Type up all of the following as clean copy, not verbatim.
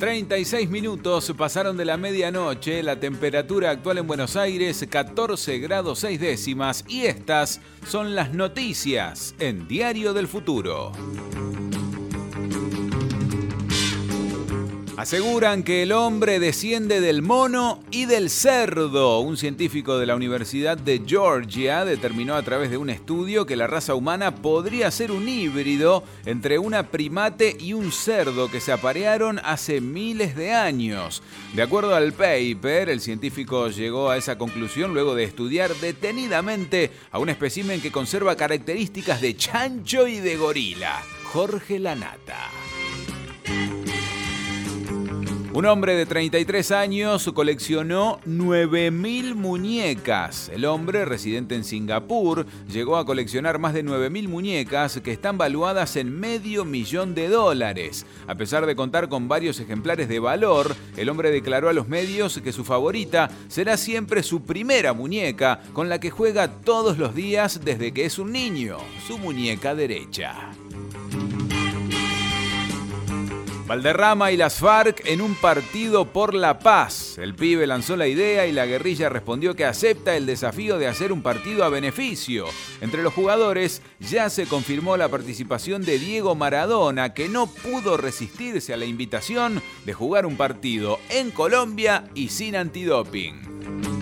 36 minutos pasaron de la medianoche, la temperatura actual en Buenos Aires 14 grados 6 décimas y estas son las noticias en Diario del Futuro. Aseguran que el hombre desciende del mono y del cerdo. Un científico de la Universidad de Georgia determinó a través de un estudio que la raza humana podría ser un híbrido entre una primate y un cerdo que se aparearon hace miles de años. De acuerdo al paper, el científico llegó a esa conclusión luego de estudiar detenidamente a un espécimen que conserva características de chancho y de gorila. Jorge Lanata. Un hombre de 33 años coleccionó 9.000 muñecas. El hombre, residente en Singapur, llegó a coleccionar más de 9.000 muñecas que están valuadas en $500,000. A pesar de contar con varios ejemplares de valor, el hombre declaró a los medios que su favorita será siempre su primera muñeca, con la que juega todos los días desde que es un niño, su muñeca derecha. Valderrama y las FARC en un partido por la paz. El pibe lanzó la idea y la guerrilla respondió que acepta el desafío de hacer un partido a beneficio. Entre los jugadores ya se confirmó la participación de Diego Maradona, que no pudo resistirse a la invitación de jugar un partido en Colombia y sin antidoping.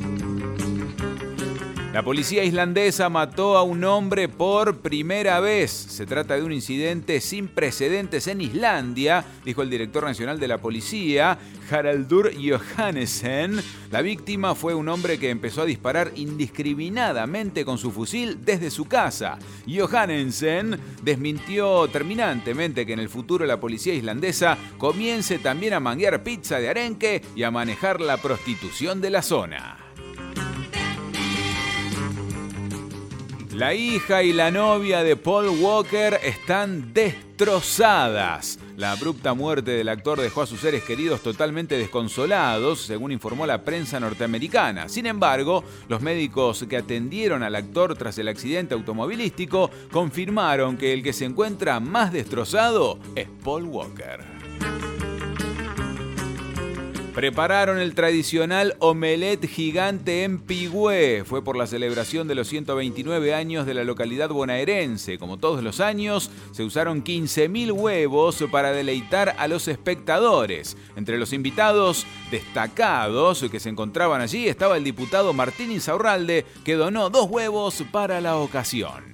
La policía islandesa mató a un hombre por primera vez. Se trata de un incidente sin precedentes en Islandia, dijo el director nacional de la policía, Haraldur Johannessen. La víctima fue un hombre que empezó a disparar indiscriminadamente con su fusil desde su casa. Johannessen desmintió terminantemente que en el futuro la policía islandesa comience también a manguear pizza de arenque y a manejar la prostitución de la zona. La hija y la novia de Paul Walker están destrozadas. La abrupta muerte del actor dejó a sus seres queridos totalmente desconsolados, según informó la prensa norteamericana. Sin embargo, los médicos que atendieron al actor tras el accidente automovilístico confirmaron que el que se encuentra más destrozado es Paul Walker. Prepararon el tradicional omelette gigante en Pigüé. Fue por la celebración de los 129 años de la localidad bonaerense. Como todos los años, se usaron 15.000 huevos para deleitar a los espectadores. Entre los invitados destacados que se encontraban allí estaba el diputado Martín Insaurralde, que donó 2 huevos para la ocasión.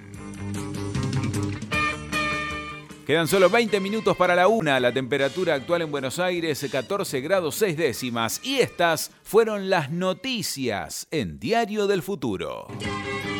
Quedan solo 20 minutos para la 1. La temperatura actual en Buenos Aires 14 grados 6 décimas. Y estas fueron las noticias en Diario del Futuro.